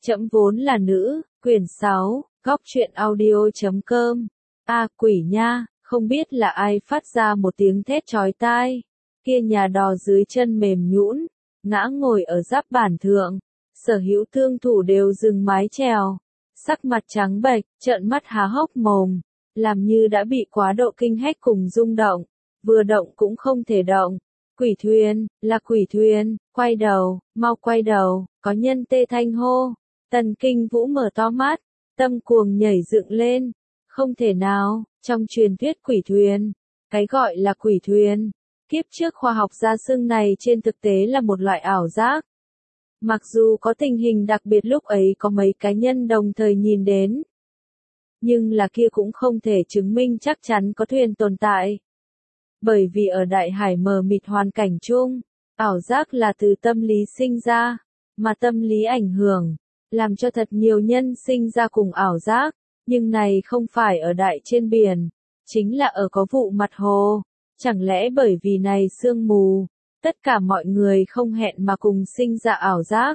Trẫm vốn là nữ, quyển 6, góc truyện audio.com. Quỷ nha, không biết là ai phát ra một tiếng thét chói tai. Kia nhà đò dưới chân mềm nhũn, ngã ngồi ở giáp bản thượng. Sở hữu thương thủ đều dừng mái chèo. Sắc mặt trắng bệch, trợn mắt há hốc mồm, làm như đã bị quá độ kinh hách cùng rung động. Vừa động cũng không thể động. Quỷ thuyền, là quỷ thuyền, quay đầu, mau quay đầu, có nhân tê thanh hô. Tần Kinh Vũ mở to mắt, tâm cuồng nhảy dựng lên. Không thể nào, trong truyền thuyết quỷ thuyền, cái gọi là quỷ thuyền, kiếp trước khoa học gia xưng này trên thực tế là một loại ảo giác. Mặc dù có tình hình đặc biệt lúc ấy có mấy cá nhân đồng thời nhìn đến, nhưng là kia cũng không thể chứng minh chắc chắn có thuyền tồn tại. Bởi vì ở đại hải mờ mịt hoàn cảnh chung, ảo giác là từ tâm lý sinh ra, mà tâm lý ảnh hưởng, làm cho thật nhiều nhân sinh ra cùng ảo giác, nhưng này không phải ở đại trên biển, chính là ở có vụ mặt hồ. Chẳng lẽ bởi vì này sương mù, tất cả mọi người không hẹn mà cùng sinh ra ảo giác?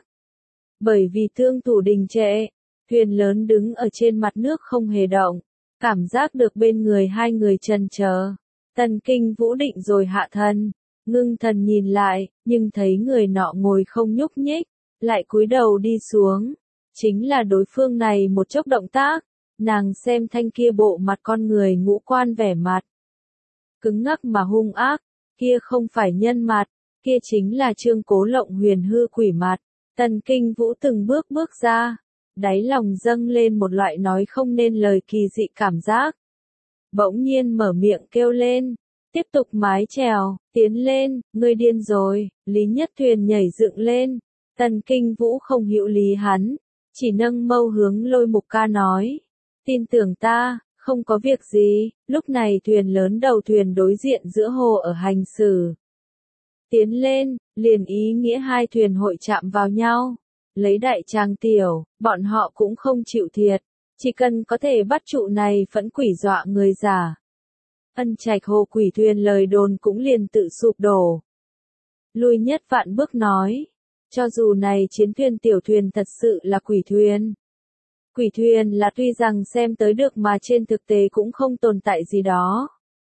Bởi vì thương thủ đình trệ, thuyền lớn đứng ở trên mặt nước không hề động, cảm giác được bên người hai người chần chờ. Tần Kinh Vũ định rồi hạ thân, ngưng thần nhìn lại, nhưng thấy người nọ ngồi không nhúc nhích, lại cúi đầu đi xuống. Chính là đối phương này một chốc động tác, nàng xem thanh kia bộ mặt con người ngũ quan vẻ mặt cứng ngắc mà hung ác, kia không phải nhân mặt, kia chính là Trương Cố Lộng huyền hư quỷ mặt. Tần Kinh Vũ từng bước bước ra, đáy lòng dâng lên một loại nói không nên lời kỳ dị cảm giác. Bỗng nhiên mở miệng kêu lên, tiếp tục mái chèo, tiến lên, ngươi điên rồi. Lý Nhất Thuyền nhảy dựng lên, Tần Kinh Vũ không hữu lý hắn, chỉ nâng mâu hướng Lôi Mục Ca nói, tin tưởng ta, không có việc gì. Lúc này thuyền lớn đầu thuyền đối diện giữa hồ ở hành xử. Tiến lên, liền ý nghĩa hai thuyền hội chạm vào nhau. Lấy đại trang tiểu, bọn họ cũng không chịu thiệt, chỉ cần có thể bắt trụ này phẫn quỷ dọa người giả. Ân Trạch hồ quỷ thuyền lời đồn cũng liền tự sụp đổ. Lui nhất vạn bước nói, cho dù này chiến thuyền tiểu thuyền thật sự là quỷ thuyền. Quỷ thuyền là tuy rằng xem tới được mà trên thực tế cũng không tồn tại gì đó.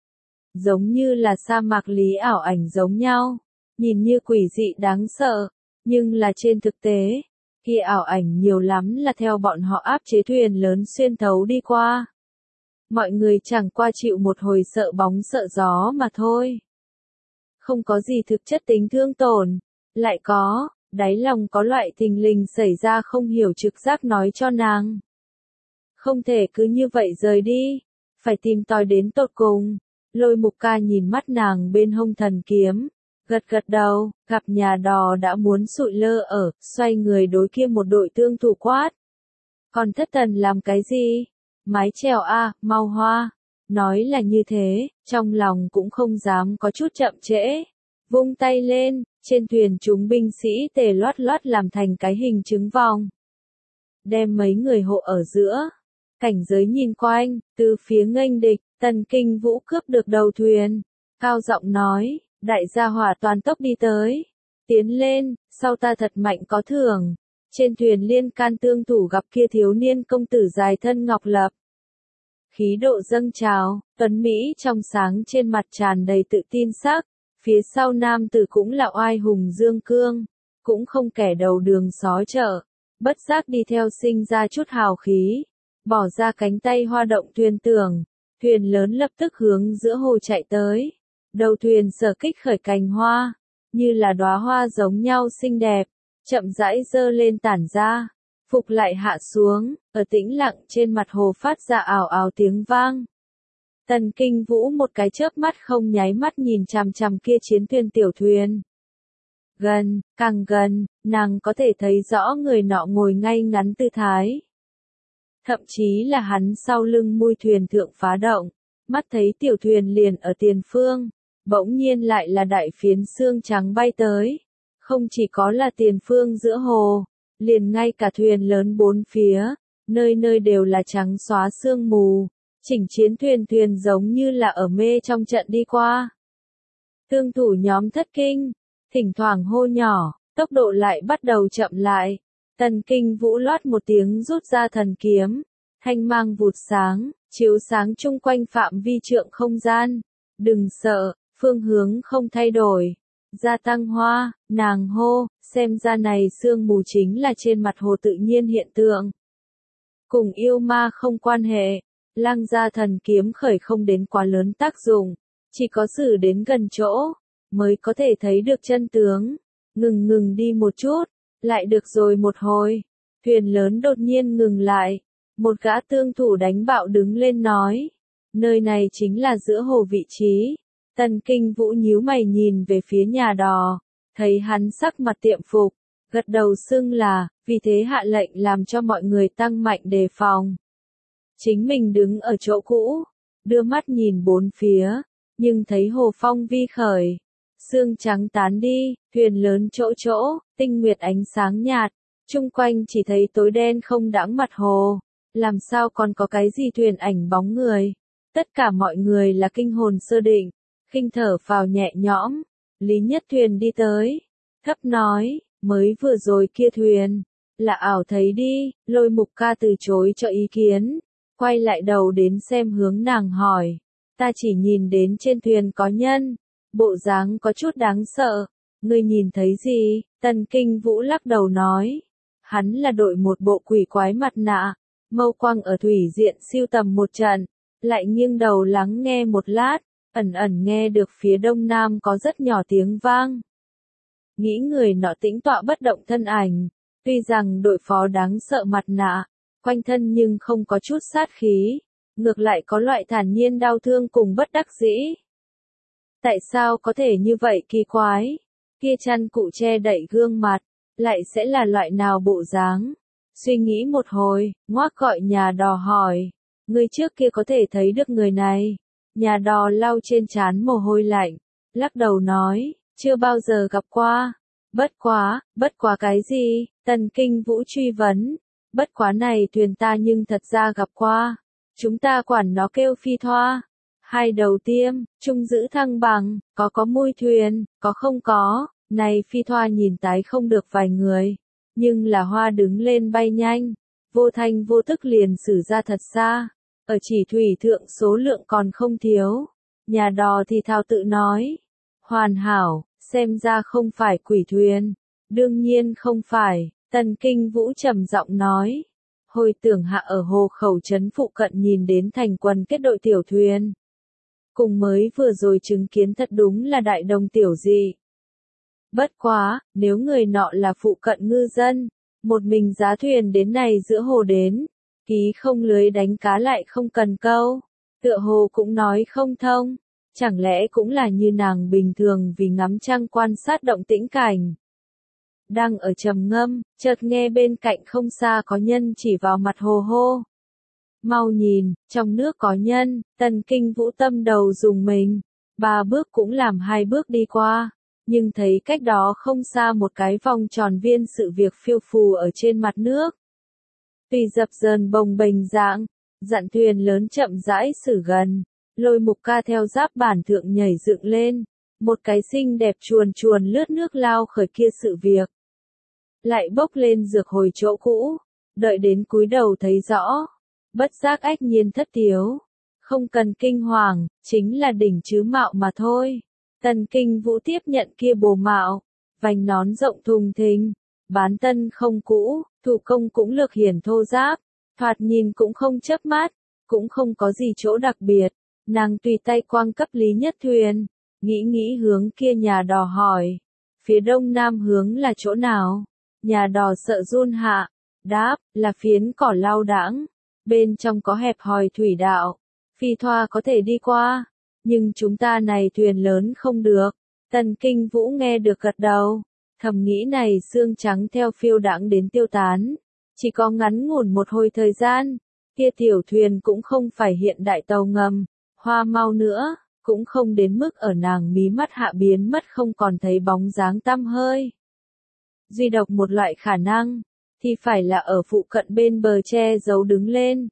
Giống như là sa mạc lý ảo ảnh giống nhau, nhìn như quỷ dị đáng sợ, nhưng là trên thực tế, kia ảo ảnh nhiều lắm là theo bọn họ áp chế thuyền lớn xuyên thấu đi qua. Mọi người chẳng qua chịu một hồi sợ bóng sợ gió mà thôi. Không có gì thực chất tính thương tổn, lại có, đáy lòng có loại thình lình xảy ra không hiểu trực giác nói cho nàng. Không thể cứ như vậy rời đi, phải tìm tòi đến tột cùng. Lôi Mục Ca nhìn mắt nàng bên hông thần kiếm, gật gật đầu, gặp nhà đò đã muốn sụi lơ ở, xoay người đối kia một đội thương thủ quát. Còn thất thần làm cái gì? Mái chèo mau hoa. Nói là như thế, trong lòng cũng không dám có chút chậm trễ. Vung tay lên, trên thuyền chúng binh sĩ tề loát loát làm thành cái hình trứng vòng. Đem mấy người hộ ở giữa. Cảnh giới nhìn quanh, từ phía nghênh địch, Tần Kinh Vũ cướp được đầu thuyền. Cao giọng nói, đại gia hỏa toàn tốc đi tới. Tiến lên, sau ta thật mạnh có thưởng. Trên thuyền liên can tương thủ gặp kia thiếu niên công tử dài thân ngọc lập. Khí độ dâng trào, tuấn Mỹ trong sáng trên mặt tràn đầy tự tin sắc. Phía sau nam tử cũng là oai hùng dương cương, cũng không kẻ đầu đường xó chợ. Bất giác đi theo sinh ra chút hào khí. Bỏ ra cánh tay hoa động thuyền tường, thuyền lớn lập tức hướng giữa hồ chạy tới. Đầu thuyền sở kích khởi cành hoa, như là đóa hoa giống nhau xinh đẹp, chậm rãi dơ lên tản ra, phục lại hạ xuống, ở tĩnh lặng trên mặt hồ phát ra ào ào tiếng vang. Tần Kinh Vũ một cái chớp mắt không nháy mắt nhìn chằm chằm kia chiến thuyền tiểu thuyền. Gần, càng gần, nàng có thể thấy rõ người nọ ngồi ngay ngắn tư thái. Thậm chí là hắn sau lưng mui thuyền thượng phá động, mắt thấy tiểu thuyền liền ở tiền phương, bỗng nhiên lại là đại phiến xương trắng bay tới. Không chỉ có là tiền phương giữa hồ, liền ngay cả thuyền lớn bốn phía, nơi nơi đều là trắng xóa sương mù, chỉnh chiến thuyền giống như là ở mê trong trận đi qua. Thương thủ nhóm thất kinh, thỉnh thoảng hô nhỏ, tốc độ lại bắt đầu chậm lại, Tần Kinh Vũ loát một tiếng rút ra thần kiếm, thanh mang vụt sáng, chiếu sáng chung quanh phạm vi trượng không gian. Đừng sợ, phương hướng không thay đổi. Gia tăng hoa, nàng hô, xem ra này sương mù chính là trên mặt hồ tự nhiên hiện tượng. Cùng yêu ma không quan hệ, Lăng gia thần kiếm khởi không đến quá lớn tác dụng, chỉ có sử đến gần chỗ, mới có thể thấy được chân tướng. Ngừng đi một chút, lại được rồi một hồi, thuyền lớn đột nhiên ngừng lại, một gã tương thủ đánh bạo đứng lên nói, nơi này chính là giữa hồ vị trí. Tần Kinh Vũ nhíu mày nhìn về phía nhà đò, thấy hắn sắc mặt tiệm phục, gật đầu xưng là, vì thế hạ lệnh làm cho mọi người tăng mạnh đề phòng. Chính mình đứng ở chỗ cũ, đưa mắt nhìn bốn phía, nhưng thấy hồ phong vi khởi, sương trắng tán đi, thuyền lớn chỗ, tinh nguyệt ánh sáng nhạt, chung quanh chỉ thấy tối đen không đãng mặt hồ, làm sao còn có cái gì thuyền ảnh bóng người. Tất cả mọi người là kinh hồn sơ định, khinh thở phào nhẹ nhõm. Lý Nhất Thuyền đi tới, thấp nói, mới vừa rồi kia thuyền, là ảo thấy đi. Lôi Mục Ca từ chối cho ý kiến, quay lại đầu đến xem hướng nàng hỏi, ta chỉ nhìn đến trên thuyền có nhân, bộ dáng có chút đáng sợ, ngươi nhìn thấy gì? Tần Kinh Vũ lắc đầu nói, hắn là đội một bộ quỷ quái mặt nạ, mâu quang ở thủy diện siêu tầm một trận, lại nghiêng đầu lắng nghe một lát, ẩn nghe được phía đông nam có rất nhỏ tiếng vang. Nghĩ người nọ tĩnh tọa bất động thân ảnh, tuy rằng đội phó đáng sợ mặt nạ, quanh thân nhưng không có chút sát khí, ngược lại có loại thản nhiên đau thương cùng bất đắc dĩ. Tại sao có thể như vậy kỳ quái? Kia chăn cụ che đậy gương mặt, lại sẽ là loại nào bộ dáng? Suy nghĩ một hồi, ngoác gọi nhà đò hỏi, người trước kia có thể thấy được người này? Nhà đò lau trên trán mồ hôi lạnh, lắc đầu nói, chưa bao giờ gặp qua. Bất quá cái gì? Tần Kinh Vũ truy vấn. Bất quá này thuyền ta nhưng thật ra gặp qua. Chúng ta quản nó kêu phi thoa. Hai đầu tiêm, chung giữ thăng bằng, có mui thuyền, có không có. Này phi thoa nhìn tái không được vài người. Nhưng là hoa đứng lên bay nhanh. Vô thanh vô tức liền xử ra thật xa. Ở chỉ thủy thượng số lượng còn không thiếu. Nhà đò thì thào tự nói. Hoàn hảo, xem ra không phải quỷ thuyền. Đương nhiên không phải, Tần Kinh Vũ trầm giọng nói. Hồi tưởng hạ ở hồ khẩu trấn phụ cận nhìn đến thành quần kết đội tiểu thuyền. Cùng mới vừa rồi chứng kiến thật đúng là đại đồng tiểu dị. Bất quá, nếu người nọ là phụ cận ngư dân, một mình giá thuyền đến này giữa hồ đến, ký không lưới đánh cá lại không cần câu, tựa hồ cũng nói không thông, chẳng lẽ cũng là như nàng bình thường vì ngắm trăng quan sát động tĩnh cảnh. Đang ở trầm ngâm, chợt nghe bên cạnh không xa có nhân chỉ vào mặt hồ hô. Mau nhìn, trong nước có nhân. Tần Kinh Vũ tâm đầu dùng mình, 3 bước cũng làm 2 bước đi qua, nhưng thấy cách đó không xa một cái vòng tròn viên sự việc phiêu phù ở trên mặt nước. Tùy dập dờn bồng bềnh dạng, dặn thuyền lớn chậm rãi xử gần, Lôi Mục Ca theo giáp bản thượng nhảy dựng lên, một cái xinh đẹp chuồn lướt nước lao khởi kia sự việc. Lại bốc lên dược hồi chỗ cũ, đợi đến cúi đầu thấy rõ, bất giác ách nhiên thất tiếu. Không cần kinh hoàng, chính là đỉnh chứ mạo mà thôi. Tần Kinh Vũ tiếp nhận kia bồ mạo, vành nón rộng thùng thình, bán tân không cũ, thủ công cũng lược hiển thô ráp, thoạt nhìn cũng không chớp mắt, cũng không có gì chỗ đặc biệt. Nàng tùy tay quang cấp Lý Nhất Thuyền, nghĩ hướng kia nhà đò hỏi, phía đông nam hướng là chỗ nào? Nhà đò sợ run hạ, đáp, là phiến cỏ lau đãng, bên trong có hẹp hòi thủy đạo, phi thoa có thể đi qua, nhưng chúng ta này thuyền lớn không được. Tần Kinh Vũ nghe được gật đầu, thầm nghĩ này xương trắng theo phiêu đãng đến tiêu tán, chỉ có ngắn ngủn một hồi thời gian, kia tiểu thuyền cũng không phải hiện đại tàu ngầm, hoa mau nữa, cũng không đến mức ở nàng mí mắt hạ biến mất không còn thấy bóng dáng tăm hơi. Duy độc một loại khả năng, thì phải là ở phụ cận bên bờ che giấu đứng lên.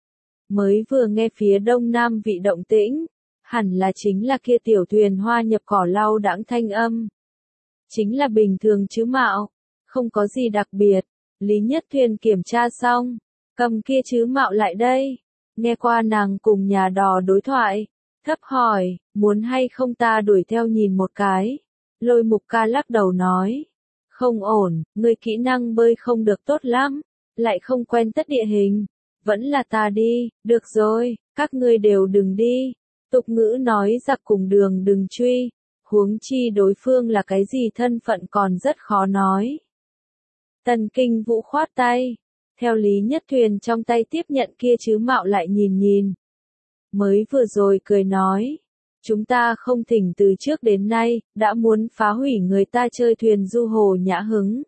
Mới vừa nghe phía đông nam vị động tĩnh, hẳn là chính là kia tiểu thuyền hoa nhập cỏ lau đãng thanh âm. Chính là bình thường chứ mạo, không có gì đặc biệt, Lý Nhất Thuyền kiểm tra xong, cầm kia chứ mạo lại đây. Nghe qua nàng cùng nhà đò đối thoại, thấp hỏi, muốn hay không ta đuổi theo nhìn một cái. Lôi Mục Ca lắc đầu nói, không ổn, ngươi kỹ năng bơi không được tốt lắm, lại không quen tất địa hình, vẫn là ta đi, được rồi, các ngươi đều đừng đi. Tục ngữ nói giặc cùng đường đừng truy, huống chi đối phương là cái gì thân phận còn rất khó nói. Tần Kinh Vũ khoát tay, theo Lý Nhất Thuyền trong tay tiếp nhận kia chứ mạo lại nhìn nhìn. Mới vừa rồi cười nói, chúng ta không thỉnh từ trước đến nay, đã muốn phá hủy người ta chơi thuyền du hồ nhã hứng.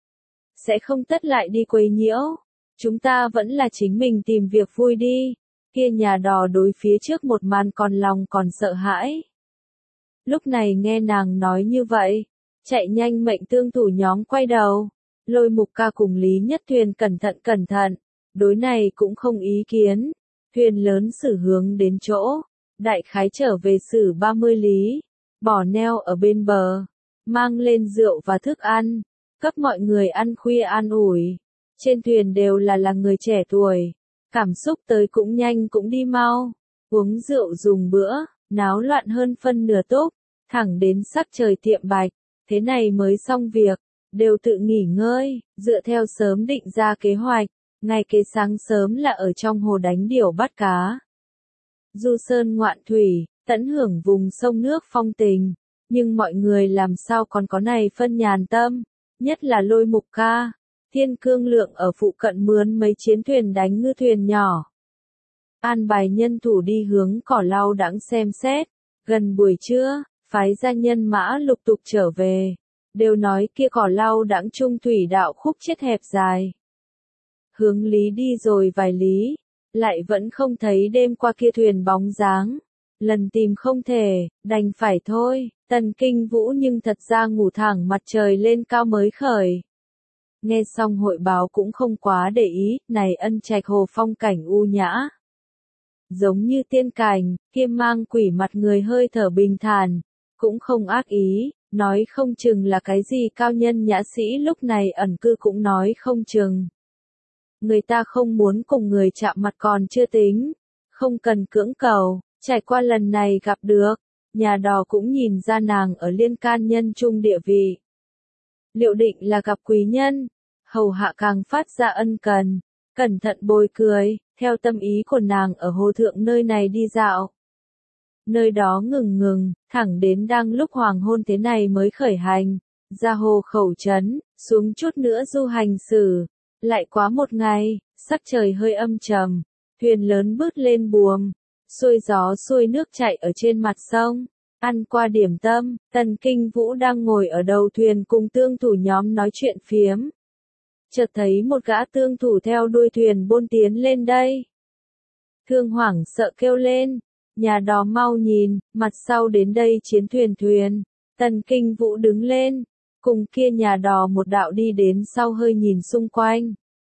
Sẽ không tất lại đi quấy nhiễu, chúng ta vẫn là chính mình tìm việc vui đi. Kia nhà đò đối phía trước một màn còn lòng còn sợ hãi. Lúc này nghe nàng nói như vậy, chạy nhanh mệnh tương thủ nhóm quay đầu. Lôi Mục Ca cùng Lý Nhất Thuyền cẩn thận, đối này cũng không ý kiến. Thuyền lớn xử hướng đến chỗ, đại khái trở về xử 30 lý, bỏ neo ở bên bờ, mang lên rượu và thức ăn, cấp mọi người ăn khuya an ủi. Trên thuyền đều là người trẻ tuổi, cảm xúc tới cũng nhanh cũng đi mau, uống rượu dùng bữa, náo loạn hơn phân nửa tốp, thẳng đến sắc trời tiệm bạch, thế này mới xong việc, đều tự nghỉ ngơi, dựa theo sớm định ra kế hoạch, ngày kế sáng sớm là ở trong hồ đánh điểu bắt cá. Du sơn ngoạn thủy, tận hưởng vùng sông nước phong tình, nhưng mọi người làm sao còn có này phân nhàn tâm, nhất là Lôi Mục Ca. Thiên Cương Lượng ở phụ cận mướn mấy chiến thuyền đánh ngư thuyền nhỏ. An bài nhân thủ đi hướng Cỏ Lau Đãng xem xét, gần buổi trưa, phái gia nhân mã lục tục trở về, đều nói kia Cỏ Lau Đãng trung thủy đạo khúc chết hẹp dài. Hướng lý đi rồi vài lý, lại vẫn không thấy đêm qua kia thuyền bóng dáng, lần tìm không thể, đành phải thôi. Tần Kinh Vũ nhưng thật ra ngủ thẳng mặt trời lên cao mới khởi. Nghe xong hội báo cũng không quá để ý, này Ân Trạch Hồ phong cảnh u nhã. Giống như tiên cảnh, kia mang quỷ mặt người hơi thở bình thản, cũng không ác ý, nói không chừng là cái gì cao nhân nhã sĩ lúc này ẩn cư cũng nói không chừng. Người ta không muốn cùng người chạm mặt còn chưa tính, không cần cưỡng cầu, trải qua lần này gặp được, nhà đò cũng nhìn ra nàng ở liên can nhân chung địa vị. Liệu định là gặp quý nhân, hầu hạ càng phát ra ân cần, cẩn thận bồi cười, theo tâm ý của nàng ở hồ thượng nơi này đi dạo. Nơi đó ngừng, thẳng đến đang lúc hoàng hôn thế này mới khởi hành, ra hồ khẩu trấn, xuống chút nữa du hành xử. Lại quá một ngày, sắc trời hơi âm trầm, thuyền lớn bứt lên buồm, xuôi gió xuôi nước chạy ở trên mặt sông. Ăn qua điểm tâm, Tần Kinh Vũ đang ngồi ở đầu thuyền cùng tương thủ nhóm nói chuyện phiếm. Chợt thấy một gã tương thủ theo đuôi thuyền bôn tiến lên đây. Thương hoảng sợ kêu lên, nhà đò mau nhìn, mặt sau đến đây chiến thuyền. Tần Kinh Vũ đứng lên, cùng kia nhà đò một đạo đi đến sau hơi nhìn xung quanh.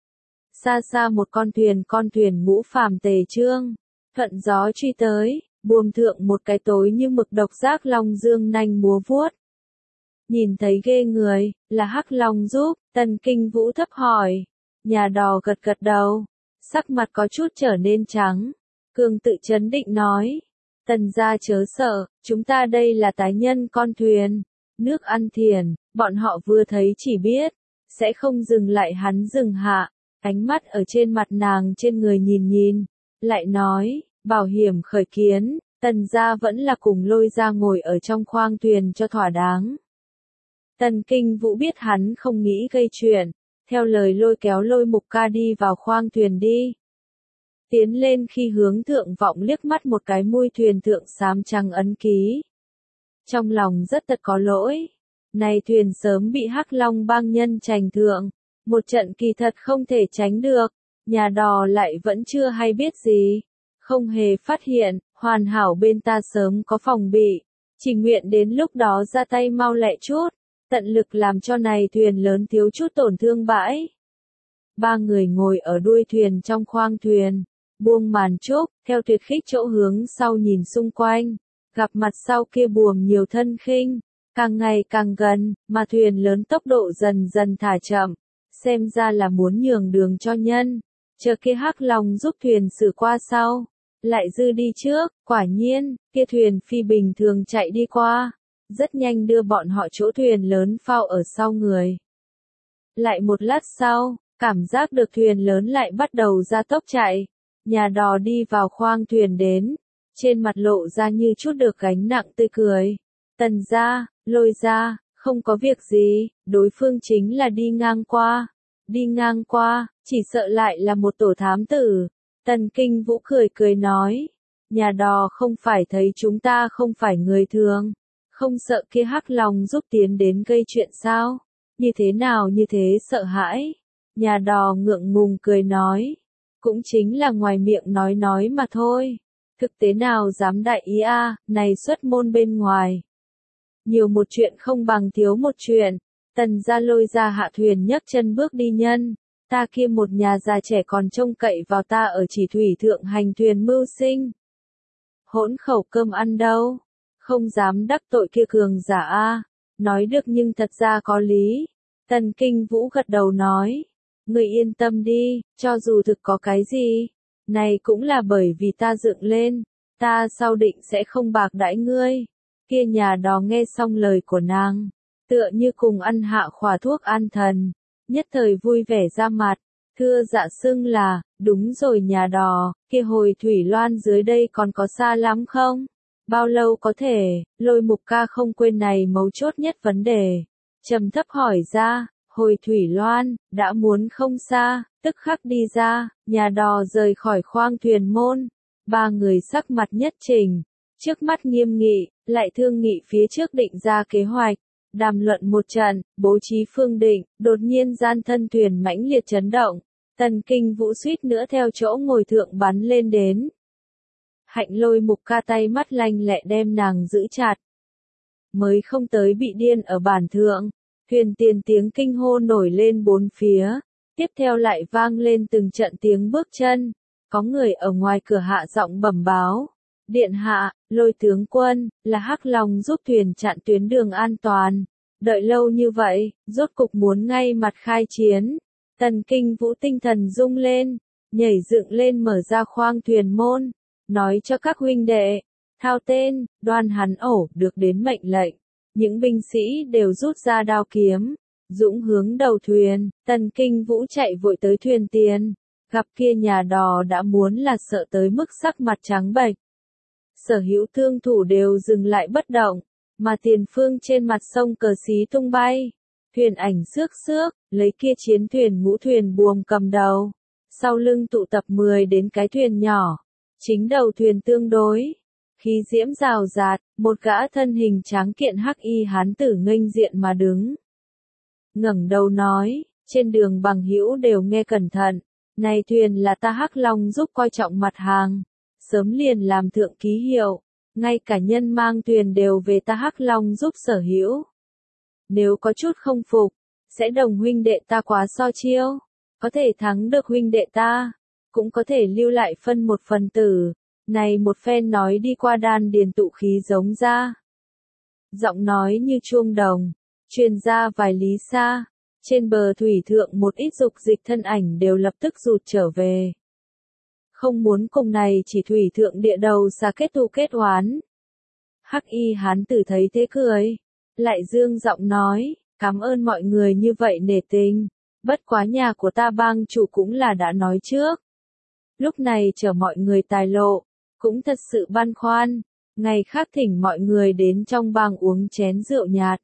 Xa xa một con thuyền ngũ phàm tề trương, thuận gió truy tới. Buồm thượng một cái tối như mực độc giác long dương nanh múa vuốt. Nhìn thấy ghê người, là Hắc Long giúp, Tần Kinh Vũ thấp hỏi. Nhà đò gật đầu, sắc mặt có chút trở nên trắng. Cường tự chấn định nói. Tần gia chớ sợ, chúng ta đây là tái nhân con thuyền. Nước ăn thiền, bọn họ vừa thấy chỉ biết, sẽ không dừng lại hắn dừng hạ. Ánh mắt ở trên mặt nàng trên người nhìn, lại nói. Bảo hiểm khởi kiến, Tần gia vẫn là cùng Lôi gia ngồi ở trong khoang thuyền cho thỏa đáng. Tần Kinh Vũ biết hắn không nghĩ gây chuyện, theo lời lôi kéo Lôi Mục Ca đi vào khoang thuyền đi. Tiến lên khi hướng thượng vọng liếc mắt một cái mui thuyền thượng xám trắng ấn ký. Trong lòng rất tật có lỗi, này thuyền sớm bị Hắc Long bang nhân trành thượng, một trận kỳ thật không thể tránh được, nhà đò lại vẫn chưa hay biết gì. Không hề phát hiện, hoàn hảo bên ta sớm có phòng bị, chỉ nguyện đến lúc đó ra tay mau lẹ chút, tận lực làm cho này thuyền lớn thiếu chút tổn thương bãi. Ba người ngồi ở đuôi thuyền trong khoang thuyền, buông màn trúc, theo tuyệt khích chỗ hướng sau nhìn xung quanh, gặp mặt sau kia buồm nhiều thân khinh, càng ngày càng gần, mà thuyền lớn tốc độ dần dần thả chậm, xem ra là muốn nhường đường cho nhân, chờ kia hắc long giúp thuyền xử qua sau, lại dư đi trước, quả nhiên, kia thuyền phi bình thường chạy đi qua, rất nhanh đưa bọn họ chỗ thuyền lớn phao ở sau người. Lại một lát sau, cảm giác được thuyền lớn lại bắt đầu ra tốc chạy, nhà đò đi vào khoang thuyền đến, trên mặt lộ ra như chút được gánh nặng tươi cười. Tần gia, Lôi gia, không có việc gì, đối phương chính là đi ngang qua, chỉ sợ lại là một tổ thám tử. Tần Kinh Vũ cười cười nói, nhà đò không phải thấy chúng ta không phải người thường, không sợ kia hắc long giúp tiến đến gây chuyện sao, như thế nào như thế sợ hãi. Nhà đò ngượng ngùng cười nói, cũng chính là ngoài miệng nói mà thôi, thực tế nào dám đại ý a, này xuất môn bên ngoài. Nhiều một chuyện không bằng thiếu một chuyện, Tần gia Lôi gia hạ thuyền nhấc chân bước đi nhân, ta kia một nhà già trẻ còn trông cậy vào ta ở chỉ thủy thượng hành thuyền mưu sinh. Hỗn khẩu cơm ăn đâu, không dám đắc tội kia cường giả a, nói được nhưng thật ra có lý. Tần Kinh Vũ gật đầu nói, người yên tâm đi, cho dù thực có cái gì, này cũng là bởi vì ta dựng lên, ta sau định sẽ không bạc đãi ngươi. Kia nhà đò nghe xong lời của nàng, tựa như cùng ăn hạ khỏa thuốc an thần, nhất thời vui vẻ ra mặt, thưa dạ xưng là, đúng rồi nhà đò, kia hồi Thủy Loan dưới đây còn có xa lắm không? Bao lâu có thể, Lôi Mục ca không quên này mấu chốt nhất vấn đề. Trầm thấp hỏi ra, hồi Thủy Loan, đã muốn không xa, tức khắc đi ra, nhà đò rời khỏi khoang thuyền môn, ba người sắc mặt nhất trình, trước mắt nghiêm nghị, lại thương nghị phía trước định ra kế hoạch, đàm luận một trận, bố trí phương định, đột nhiên gian thân thuyền mãnh liệt chấn động, Tần Kinh Vũ suýt nữa theo chỗ ngồi thượng bắn lên đến. Hạnh Lôi Mục ca tay mắt lanh lẹ đem nàng giữ chặt. Mới không tới bị điên ở bản thượng, thuyền tiền tiếng kinh hô nổi lên bốn phía, tiếp theo lại vang lên từng trận tiếng bước chân, có người ở ngoài cửa hạ giọng bẩm báo. Điện hạ, Lôi tướng quân, là hắc long giúp thuyền chặn tuyến đường an toàn. Đợi lâu như vậy, rốt cục muốn ngay mặt khai chiến. Tần Kinh Vũ tinh thần rung lên, nhảy dựng lên mở ra khoang thuyền môn, nói cho các huynh đệ, thao tên, đoan hắn ổ, được đến mệnh lệnh. Những binh sĩ đều rút ra đao kiếm, dũng hướng đầu thuyền, Tần Kinh Vũ chạy vội tới thuyền tiền, gặp kia nhà đò đã muốn là sợ tới mức sắc mặt trắng bệch. Sở hữu thương thủ đều dừng lại bất động, mà tiền phương trên mặt sông cờ xí tung bay, thuyền ảnh xước xước, lấy kia chiến thuyền ngũ thuyền buồm cầm đầu, sau lưng tụ tập 10 đến cái thuyền nhỏ, chính đầu thuyền tương đối, khí diễm rào rạt, một gã thân hình tráng kiện hắc y hán tử nghênh diện mà đứng. Ngẩng đầu nói, trên đường bằng hữu đều nghe cẩn thận, này thuyền là ta hắc long giúp coi trọng mặt hàng. Sớm liền làm thượng ký hiệu, ngay cả nhân mang thuyền đều về ta hắc long giúp sở hữu. Nếu có chút không phục, sẽ đồng huynh đệ ta quá so chiêu, có thể thắng được huynh đệ ta, cũng có thể lưu lại phân một phần tử. Này một phen nói đi qua đan điền tụ khí giống ra. Giọng nói như chuông đồng, truyền ra vài lý xa, trên bờ thủy thượng một ít dục dịch thân ảnh đều lập tức rụt trở về. Không muốn cùng này chỉ thủy thượng địa đầu xa kết thù kết oán. Hắc y hán tử thấy thế cười, lại dương giọng nói, cảm ơn mọi người như vậy nể tình, bất quá nhà của ta bang chủ cũng là đã nói trước. Lúc này chờ mọi người tài lộ, cũng thật sự băn khoăn, ngày khác thỉnh mọi người đến trong bang uống chén rượu nhạt.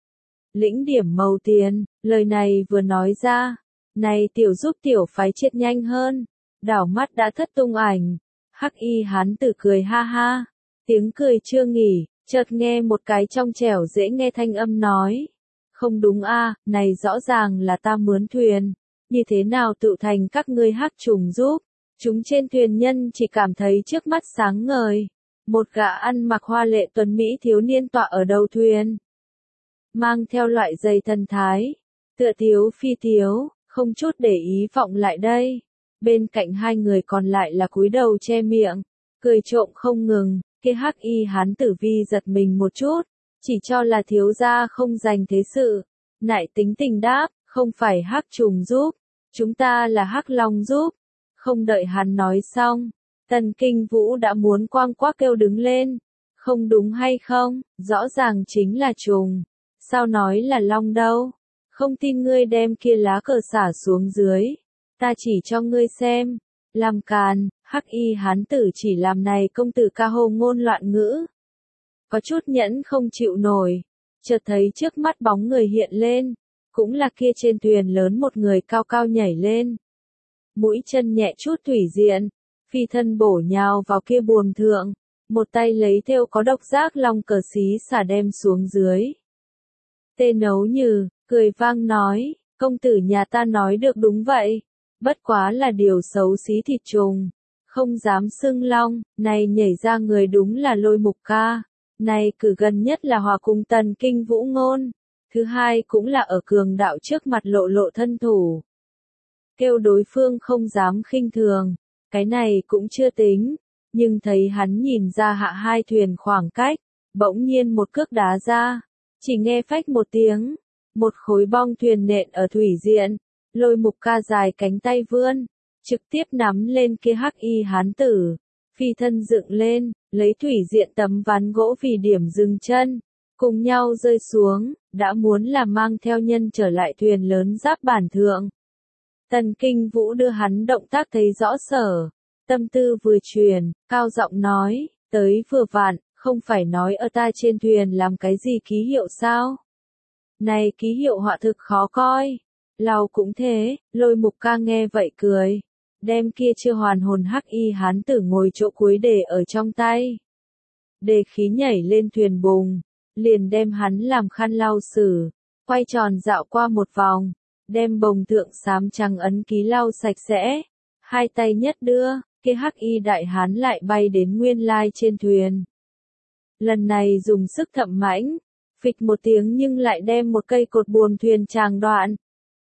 Lĩnh điểm màu tiền, lời này vừa nói ra, này tiểu giúp tiểu phái chết nhanh hơn. Đảo mắt đã thất tung ảnh, hắc y hán tử cười ha ha, tiếng cười chưa nghỉ, chợt nghe một cái trong trẻo dễ nghe thanh âm nói, không đúng a, này rõ ràng là ta mướn thuyền, như thế nào tự thành các ngươi hắc trùng giúp, chúng trên thuyền nhân chỉ cảm thấy trước mắt sáng ngời, một gã ăn mặc hoa lệ tuấn mỹ thiếu niên tọa ở đầu thuyền, mang theo loại giày thần thái, tựa thiếu phi thiếu, không chút để ý vọng lại đây. Bên cạnh hai người còn lại là cúi đầu che miệng, cười trộm không ngừng, kia hắc y hán tử vi giật mình một chút, chỉ cho là thiếu gia không dành thế sự, nại tính tình đáp, Không phải Hắc Trùng giúp, chúng ta là Hắc Long giúp. Không đợi hắn nói xong, Tần Kinh Vũ đã muốn quang quác kêu đứng lên. Không đúng hay không, rõ ràng chính là trùng. Sao nói là long đâu? Không tin ngươi đem kia lá cờ xả xuống dưới. Ta chỉ cho ngươi xem. Làm càn, Hắc Y hán tử chỉ làm này công tử ca hồ ngôn loạn ngữ. Có chút nhẫn không chịu nổi. Chợt thấy trước mắt bóng người hiện lên. Cũng là kia trên thuyền lớn một người cao cao nhảy lên. Mũi chân nhẹ chút thủy diện. Phi thân bổ nhào vào kia buồm thượng. Một tay lấy theo có độc giác long cờ xí xả đem xuống dưới. Tê Nấu Nhừ, cười vang nói, công tử nhà ta nói được đúng vậy. Bất quá là điều xấu xí thịt trùng. Không dám xưng long, này nhảy ra người đúng là Lôi Mục Ca. Này cử gần nhất là hòa cùng Tần Kinh Vũ ngôn. Thứ hai cũng là ở cường đạo trước mặt lộ lộ thân thủ. Kêu đối phương không dám khinh thường. Cái này cũng chưa tính. Nhưng thấy hắn nhìn ra hạ hai thuyền khoảng cách. Bỗng nhiên một cước đá ra. Chỉ nghe phách một tiếng. Một khối bong thuyền nện ở thủy diện. Lôi Mục Ca dài cánh tay vươn. Trực tiếp nắm lên kia Hắc Y hán tử. Phi thân dựng lên. Lấy thủy diện tấm ván gỗ vì điểm dừng chân. Cùng nhau rơi xuống. Đã muốn là mang theo nhân trở lại thuyền lớn giáp bản thượng. Tần Kinh Vũ đưa hắn động tác thấy rõ sở. Tâm tư vừa truyền, cao giọng nói, tới vừa vặn, không phải nói ở ta trên thuyền làm cái gì ký hiệu sao? Này ký hiệu họa thực khó coi. Lào cũng thế, Lôi Mục Ca nghe vậy cười. Đem kia chưa hoàn hồn Hắc Y hán tử ngồi chỗ cuối để ở trong tay. Đề khí nhảy lên thuyền bùng, liền đem hắn làm khăn lau xử, quay tròn dạo qua một vòng, đem bồng thượng xám trắng ấn ký lau sạch sẽ. Hai tay nhất đưa, kia Hắc Y đại hán lại bay đến nguyên lai trên thuyền. Lần này dùng sức thậm mãnh, phịch một tiếng nhưng lại đem một cây cột buồm thuyền tràng đoạn.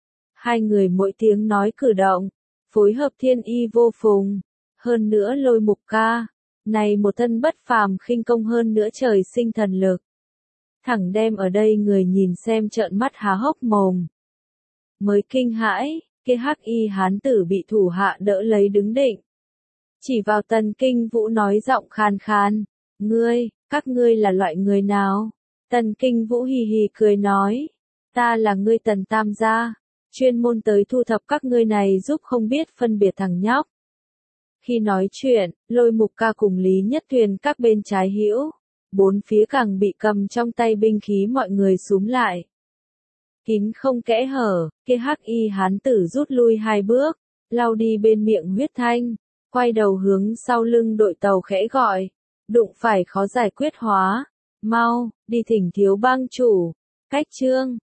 Hai người mỗi tiếng nói cử động, phối hợp thiên y vô phùng. Hơn nữa Lôi Mục Ca, này một thân bất phàm khinh công hơn nữa trời sinh thần lực. Thẳng đem ở đây người nhìn xem trợn mắt há hốc mồm. Mới kinh hãi, kia Hắc Y hán tử bị thủ hạ đỡ lấy đứng định. Chỉ vào Tần Kinh Vũ nói giọng khàn khàn, các ngươi là loại người nào? Tần Kinh Vũ hì hì cười nói, ta là ngươi Tần Tam gia, chuyên môn tới thu thập các ngươi này giúp không biết phân biệt thằng nhóc. Khi nói chuyện, Lôi Mục Ca cùng Lý Nhất Thuyền các bên trái hữu, bốn phía càng bị cầm trong tay binh khí mọi người xúm lại. Kín không kẽ hở, kia Hắc Y hán tử rút lui hai bước, lau đi bên miệng huyết thanh, quay đầu hướng sau lưng đội tàu khẽ gọi, đụng phải khó giải quyết hóa, mau, đi thỉnh thiếu bang chủ, cách chương.